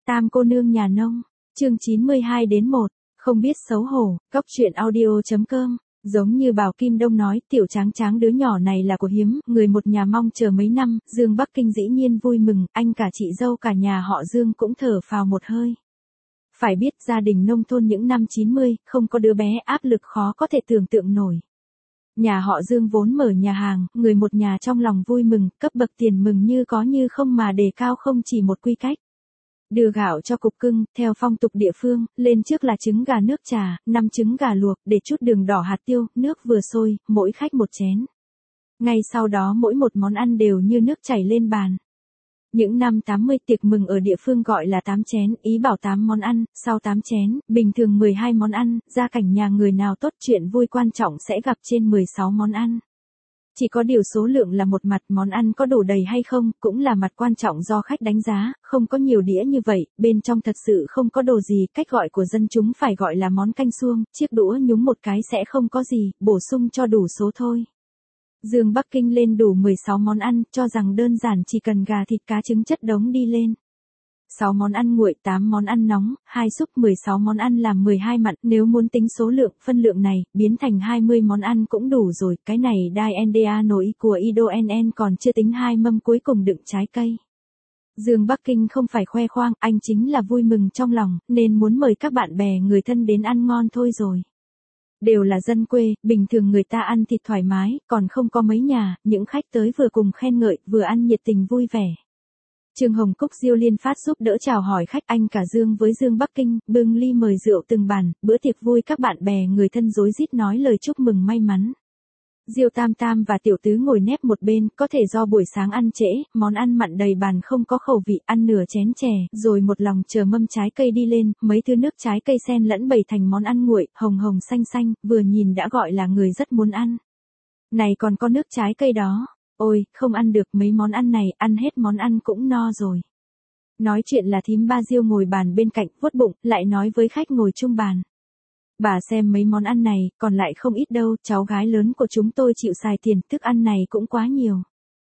Tam cô nương nhà nông, chương 92-1, không biết xấu hổ, góc truyện audio.com. Giống như Bảo Kim Đông nói, tiểu tráng tráng đứa nhỏ này là của hiếm, người một nhà mong chờ mấy năm, Dương Bắc Kinh dĩ nhiên vui mừng, anh cả chị dâu cả nhà họ Dương cũng thở phào một hơi. Phải biết gia đình nông thôn những năm 90, không có đứa bé áp lực khó có thể tưởng tượng nổi. Nhà họ Dương vốn mở nhà hàng, người một nhà trong lòng vui mừng, cấp bậc tiền mừng như có như không mà đề cao không chỉ một quy cách. Đưa gạo cho cục cưng, theo phong tục địa phương, lên trước là trứng gà nước trà, 5 trứng gà luộc, để chút đường đỏ hạt tiêu, nước vừa sôi, mỗi khách một chén. Ngay sau đó mỗi một món ăn đều như nước chảy lên bàn. Những năm 80 tiệc mừng ở địa phương gọi là 8 chén, ý bảo 8 món ăn, sau 8 chén, bình thường 12 món ăn, gia cảnh nhà người nào tốt chuyện vui quan trọng sẽ gặp trên 16 món ăn. Chỉ có điều số lượng là một mặt, món ăn có đủ đầy hay không, cũng là mặt quan trọng do khách đánh giá, không có nhiều đĩa như vậy, bên trong thật sự không có đồ gì, cách gọi của dân chúng phải gọi là món canh suông, chiếc đũa nhúng một cái sẽ không có gì, bổ sung cho đủ số thôi. Dương Bắc Kinh lên đủ 16 món ăn, cho rằng đơn giản chỉ cần gà thịt cá trứng chất đống đi lên. 6 món ăn nguội, 8 món ăn nóng, 2 súp, 16 món ăn làm 12 mặn, nếu muốn tính số lượng, phân lượng này, biến thành 20 món ăn cũng đủ rồi, cái này đai NDA nổi của Ido NN còn chưa tính 2 mâm cuối cùng đựng trái cây. Dương Bắc Kinh không phải khoe khoang, anh chính là vui mừng trong lòng, nên muốn mời các bạn bè người thân đến ăn ngon thôi rồi. Đều là dân quê, bình thường người ta ăn thịt thoải mái, còn không có mấy nhà, những khách tới vừa cùng khen ngợi, vừa ăn nhiệt tình vui vẻ. Trương Hồng Cúc Diêu liên phát giúp đỡ chào hỏi khách, anh cả Dương với Dương Bắc Kinh, bưng ly mời rượu từng bàn, bữa tiệc vui các bạn bè người thân rối rít nói lời chúc mừng may mắn. Diêu Tam Tam và Tiểu Tứ ngồi nép một bên, có thể do buổi sáng ăn trễ, món ăn mặn đầy bàn không có khẩu vị, ăn nửa chén chè, rồi một lòng chờ mâm trái cây đi lên, mấy thứ nước trái cây xen lẫn bày thành món ăn nguội, hồng hồng xanh xanh, vừa nhìn đã gọi là người rất muốn ăn. Này còn có nước trái cây đó. Ôi, không ăn được mấy món ăn này, ăn hết món ăn cũng no rồi. Nói chuyện là thím Ba Diêu ngồi bàn bên cạnh, vuốt bụng, lại nói với khách ngồi chung bàn. Bà xem mấy món ăn này, còn lại không ít đâu, cháu gái lớn của chúng tôi chịu xài tiền, thức ăn này cũng quá nhiều.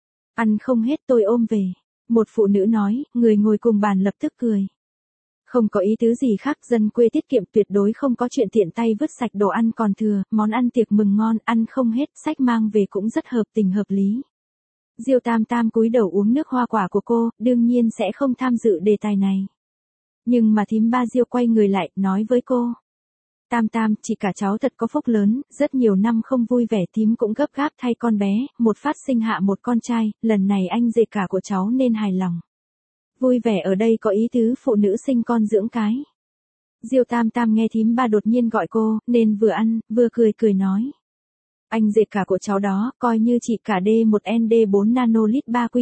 Ăn không hết tôi ôm về. Một phụ nữ nói, người ngồi cùng bàn lập tức cười. Không có ý tứ gì khác, dân quê tiết kiệm tuyệt đối không có chuyện tiện tay vứt sạch đồ ăn còn thừa, món ăn tiệc mừng ngon, ăn không hết, sách mang về cũng rất hợp tình hợp lý. Diêu Tam Tam cúi đầu uống nước hoa quả của cô, đương nhiên sẽ không tham dự đề tài này. Nhưng mà thím Ba Diêu quay người lại, nói với cô. Tam Tam, chị cả cháu thật có phúc lớn, rất nhiều năm không vui vẻ, thím cũng gấp gáp thay con bé, một phát sinh hạ một con trai, lần này anh rể cả của cháu nên hài lòng. Vui vẻ ở đây có ý tứ phụ nữ sinh con dưỡng cái. Diêu Tam Tam nghe thím Ba đột nhiên gọi cô, nên vừa ăn, vừa cười nói. Anh rể cả của cháu đó, coi như chị cả D1ND4 nanolit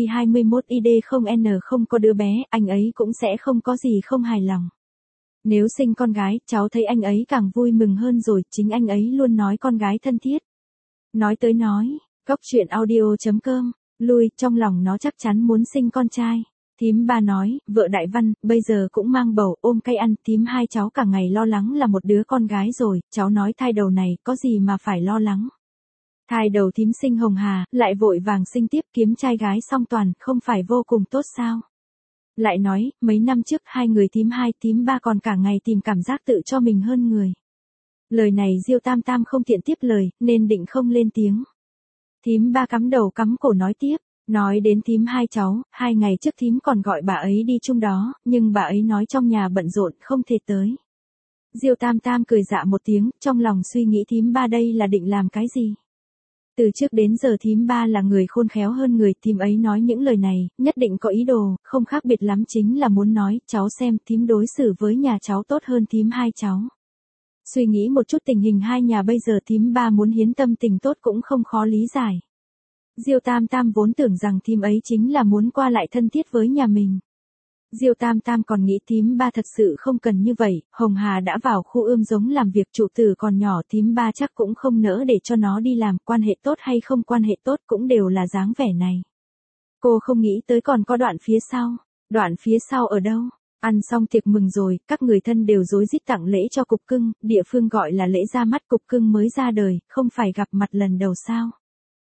3Q21ID0N không có đứa bé, anh ấy cũng sẽ không có gì không hài lòng. Nếu sinh con gái, cháu thấy anh ấy càng vui mừng hơn rồi, chính anh ấy luôn nói con gái thân thiết. Nói tới nói, góc truyện audio.com, lui, trong lòng nó chắc chắn muốn sinh con trai. Thím Ba nói, vợ Đại Văn, bây giờ cũng mang bầu, ôm cây ăn, thím hai cháu cả ngày lo lắng là một đứa con gái rồi, cháu nói thai đầu này, có gì mà phải lo lắng. Thai đầu thím sinh hồng hà, lại vội vàng sinh tiếp kiếm trai gái song toàn, không phải vô cùng tốt sao? Lại nói, mấy năm trước hai người thím hai, thím ba còn cả ngày tìm cảm giác tự cho mình hơn người. Lời này Diêu Tam Tam không tiện tiếp lời, nên định không lên tiếng. Thím ba cắm đầu cắm cổ nói tiếp, nói đến thím hai cháu, 2 ngày trước thím còn gọi bà ấy đi chung đó, nhưng bà ấy nói trong nhà bận rộn không thể tới. Diêu Tam Tam cười dạ một tiếng, trong lòng suy nghĩ thím ba đây là định làm cái gì? Từ trước đến giờ thím ba là người khôn khéo hơn người, thím ấy nói những lời này, nhất định có ý đồ, không khác biệt lắm chính là muốn nói, cháu xem, thím đối xử với nhà cháu tốt hơn thím hai cháu. Suy nghĩ một chút tình hình hai nhà bây giờ thím ba muốn hiến tâm tình tốt cũng không khó lý giải. Diêu Tam Tam vốn tưởng rằng thím ấy chính là muốn qua lại thân thiết với nhà mình. Diêu Tam Tam còn nghĩ thím ba thật sự không cần như vậy, Hồng Hà đã vào khu ươm giống làm việc trụ tử còn nhỏ, thím ba chắc cũng không nỡ để cho nó đi làm, quan hệ tốt hay không quan hệ tốt cũng đều là dáng vẻ này. Cô không nghĩ tới còn có đoạn phía sau. Đoạn phía sau ở đâu? Ăn xong tiệc mừng rồi, các người thân đều rối rít tặng lễ cho cục cưng, địa phương gọi là lễ ra mắt cục cưng mới ra đời, không phải gặp mặt lần đầu sao.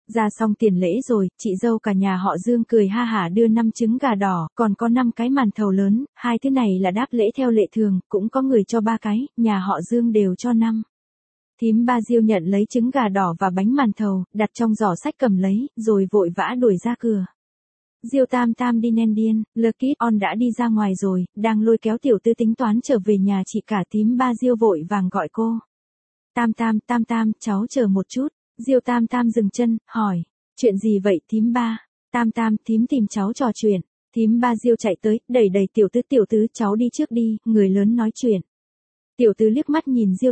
Ra xong tiền lễ rồi, chị dâu cả nhà họ Dương cười ha hả đưa 5 trứng gà đỏ, còn có 5 cái màn thầu lớn, 2 thứ này là đáp lễ theo lệ thường, cũng có người cho 3 cái, nhà họ Dương đều cho 5. Thím Ba Diêu nhận lấy trứng gà đỏ và bánh màn thầu, đặt trong giỏ sách cầm lấy, rồi vội vã đuổi ra cửa. Diêu Tam Tam đi nen điên, Lucky On đã đi ra ngoài rồi, đang lôi kéo tiểu tư tính toán trở về nhà chị cả. Thím Ba Diêu vội vàng gọi cô. Tam Tam, Tam Tam, cháu chờ một chút. Diêu Tam Tam dừng chân, hỏi. Chuyện gì vậy thím ba? Tam Tam, thím tìm cháu trò chuyện. Thím Ba Diêu chạy tới, đẩy tiểu tứ cháu đi trước đi, người lớn nói chuyện. Tiểu tứ liếc mắt nhìn Diêu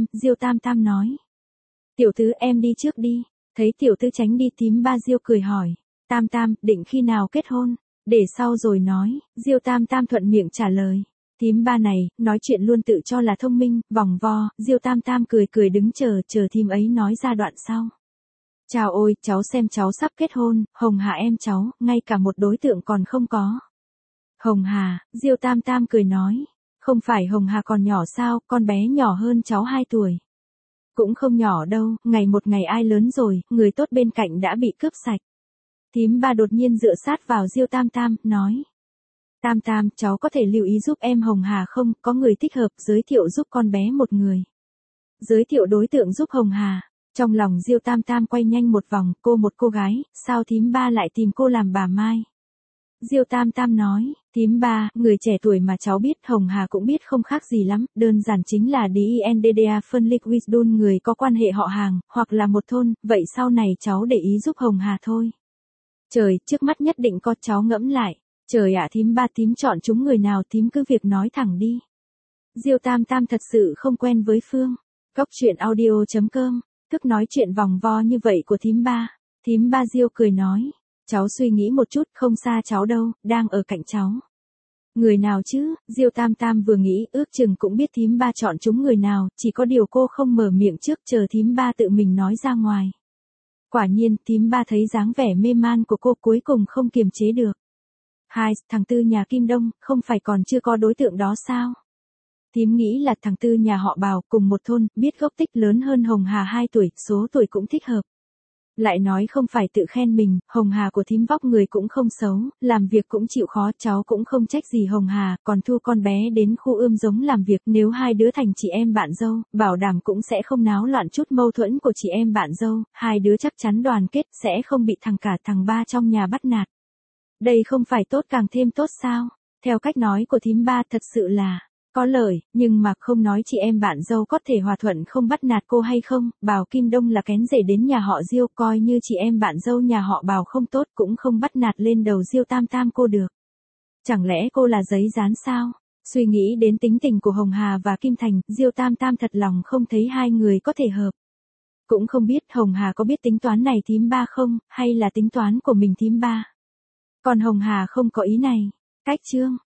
Tam Tam nói. Tiểu tứ em đi trước đi. Thấy tiểu tứ tránh đi thím Ba Diêu cười hỏi. Tam Tam, định khi nào kết hôn? Để sau rồi nói, Diêu Tam Tam thuận miệng trả lời. Thím ba này, nói chuyện luôn tự cho là thông minh, vòng vo, Diêu Tam Tam cười đứng chờ thím ấy nói ra đoạn sau. Chào ôi, cháu xem cháu sắp kết hôn, Hồng Hà em cháu, ngay cả một đối tượng còn không có. Hồng Hà, Diêu Tam Tam cười nói. Không phải Hồng Hà còn nhỏ sao, con bé nhỏ hơn cháu 2 tuổi. Cũng không nhỏ đâu, ngày một ngày ai lớn rồi, người tốt bên cạnh đã bị cướp sạch. Thím ba đột nhiên dựa sát vào Diêu Tam Tam, nói. Tam Tam, cháu có thể lưu ý giúp em Hồng Hà không, có người thích hợp, giới thiệu giúp con bé một người. Giới thiệu đối tượng giúp Hồng Hà. Trong lòng Diêu Tam Tam quay nhanh một vòng, cô một cô gái, sao thím ba lại tìm cô làm bà Mai? Diêu Tam Tam nói, thím ba, người trẻ tuổi mà cháu biết, Hồng Hà cũng biết không khác gì lắm, đơn giản chính là DINDDA phân liquid người có quan hệ họ hàng, hoặc là một thôn, vậy sau này cháu để ý giúp Hồng Hà thôi. Trời, trước mắt nhất định có cháu ngẫm lại. Trời ạ thím ba thím chọn chúng người nào thím cứ việc nói thẳng đi. Diêu Tam Tam thật sự không quen với Phương. Cóc truyện audio.com, thức nói chuyện vòng vo như vậy của thím ba. Thím ba Diêu cười nói. Cháu suy nghĩ một chút, không xa cháu đâu, đang ở cạnh cháu. Người nào chứ, Diêu Tam Tam vừa nghĩ ước chừng cũng biết thím ba chọn chúng người nào, chỉ có điều cô không mở miệng trước chờ thím ba tự mình nói ra ngoài. Quả nhiên, thím ba thấy dáng vẻ mê man của cô cuối cùng không kiềm chế được. Hai, thằng Tư nhà Kim Đông, không phải còn chưa có đối tượng đó sao? Thím nghĩ là thằng Tư nhà họ Bào, cùng một thôn, biết gốc tích lớn hơn Hồng Hà 2 tuổi, số tuổi cũng thích hợp. Lại nói không phải tự khen mình, Hồng Hà của thím vóc người cũng không xấu, làm việc cũng chịu khó, cháu cũng không trách gì Hồng Hà, còn thu con bé đến khu ươm giống làm việc, nếu hai đứa thành chị em bạn dâu, bảo đảm cũng sẽ không náo loạn chút mâu thuẫn của chị em bạn dâu, hai đứa chắc chắn đoàn kết, sẽ không bị thằng cả thằng ba trong nhà bắt nạt. Đây không phải tốt càng thêm tốt sao? Theo cách nói của thím ba thật sự là có lợi, nhưng mà không nói chị em bạn dâu có thể hòa thuận không bắt nạt cô hay không, Bào Kim Đông là kén rể đến nhà họ Diêu, coi như chị em bạn dâu nhà họ Bào không tốt cũng không bắt nạt lên đầu Diêu Tam Tam cô được. Chẳng lẽ cô là giấy dán sao? Suy nghĩ đến tính tình của Hồng Hà và Kim Thành, Diêu Tam Tam thật lòng không thấy hai người có thể hợp. Cũng không biết Hồng Hà có biết tính toán này thím ba không, hay là tính toán của mình thím ba. Còn Hồng Hà không có ý này. Cách chương